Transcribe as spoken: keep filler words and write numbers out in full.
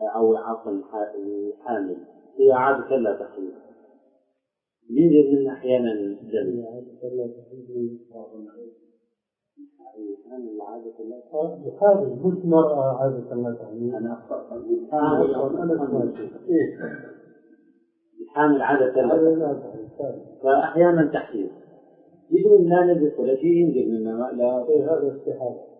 أو عفوا الحامل هي عادة لا تحيض، ينزل من أحيانا الدم. هذه مش مرة عادة لا تحيض. أنا أخطأت. الحامل عادة لا تحيض، فأحيانا تحيض بدون لا نزل ولا شيء، ينزل من الماء. لا، هذا استحالة.